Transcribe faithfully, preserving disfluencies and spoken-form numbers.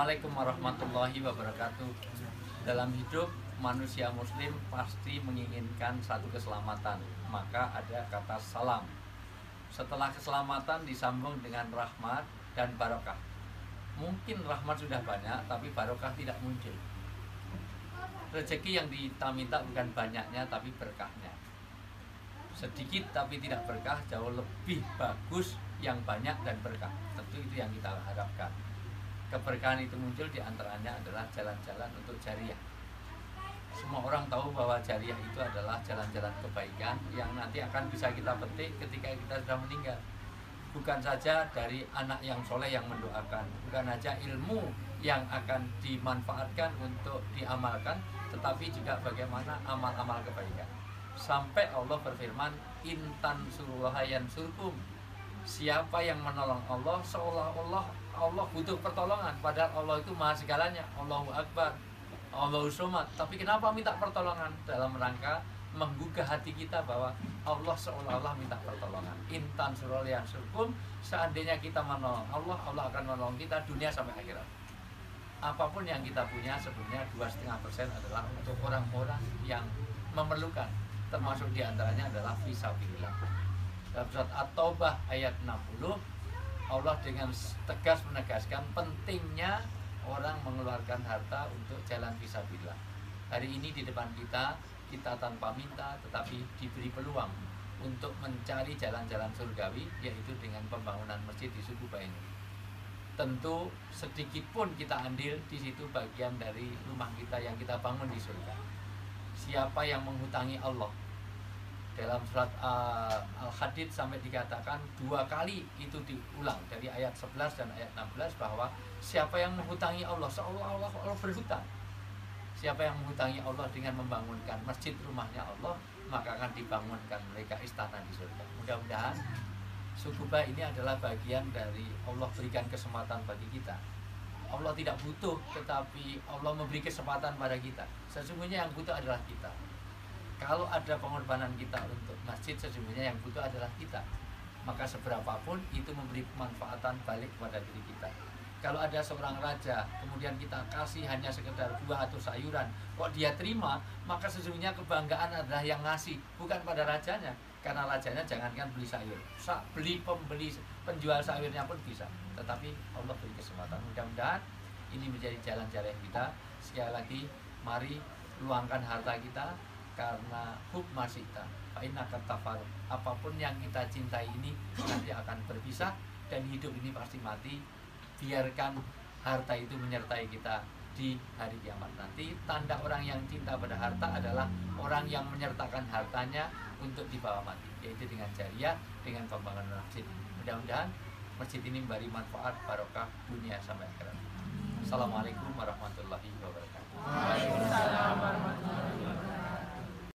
Assalamualaikum warahmatullahi wabarakatuh. Dalam hidup manusia muslim pasti menginginkan satu keselamatan, maka ada kata salam. Setelah keselamatan disambung dengan rahmat dan barokah. Mungkin rahmat sudah banyak tapi barokah tidak muncul. Rezeki yang kita minta bukan banyaknya tapi berkahnya. Sedikit tapi tidak berkah jauh lebih bagus yang banyak dan berkah. Tentu itu yang kita harapkan. Keberkahan itu muncul diantaranya adalah jalan-jalan untuk jariah. Semua orang tahu bahwa jariah itu adalah jalan-jalan kebaikan yang nanti akan bisa kita petik ketika kita sudah meninggal. Bukan saja dari anak yang soleh yang mendoakan, bukan saja ilmu yang akan dimanfaatkan untuk diamalkan, tetapi juga bagaimana amal-amal kebaikan. Sampai Allah berfirman, intan suruhayan surkum. Siapa yang menolong Allah seolah-olah Allah butuh pertolongan, padahal Allah itu maha segalanya. Allahu Akbar, Allahu Somad. Tapi kenapa minta pertolongan? Dalam rangka menggugah hati kita bahwa Allah seolah-olah minta pertolongan. Intan surolian surkum. Seandainya kita menolong Allah, Allah akan menolong kita dunia sampai akhirat. Apapun yang kita punya sebenarnya dua koma lima persen adalah untuk orang-orang yang memerlukan. Termasuk diantaranya adalah fisabilillah. Dalam surat At-Taubah ayat enam puluh, Allah dengan tegas menegaskan pentingnya orang mengeluarkan harta untuk jalan fisabilillah. Hari ini di depan kita, kita tanpa minta tetapi diberi peluang untuk mencari jalan-jalan surgawi, yaitu dengan pembangunan masjid di Sukuba ini. Tentu sedikit pun kita ambil di situ bagian dari rumah kita yang kita bangun di surga. Siapa yang menghutangi Allah? Dalam surat uh, Al-Hadid sampai dikatakan dua kali itu diulang dari ayat sebelas dan ayat enam belas bahwa siapa yang menghutangi Allah seolah-olah Allah berhutang. Siapa yang menghutangi Allah dengan membangunkan masjid rumahnya Allah, maka akan dibangunkan mereka istana di surga. Mudah-mudahan Sukuba ini adalah bagian dari Allah berikan kesempatan bagi kita. Allah tidak butuh, tetapi Allah memberi kesempatan pada kita. Sesungguhnya yang butuh adalah kita. Kalau ada pengorbanan kita untuk masjid, sesungguhnya yang butuh adalah kita. Maka seberapapun itu memberi kemanfaatan balik kepada diri kita. Kalau ada seorang raja, kemudian kita kasih hanya sekedar buah atau sayuran, kok dia terima, maka sesungguhnya kebanggaan adalah yang ngasih, bukan pada rajanya. Karena rajanya jangankan beli sayur, beli pembeli penjual sayurnya pun bisa. Tetapi Allah beri kesempatan. Mudah-mudahan ini menjadi jalan-jalan kita. Sekali lagi, mari luangkan harta kita karena hukma sita, fa'inna katafaru. Apapun yang kita cintai ini nanti akan berpisah dan hidup ini pasti mati. Biarkan harta itu menyertai kita di hari kiamat nanti. Tanda orang yang cinta pada harta adalah orang yang menyertakan hartanya untuk dibawa mati, yaitu dengan jariah, dengan pembangunan masjid. Mudah-mudahan masjid ini memberi manfaat barokah dunia sampai akhirat. Assalamualaikum warahmatullahi wabarakatuh.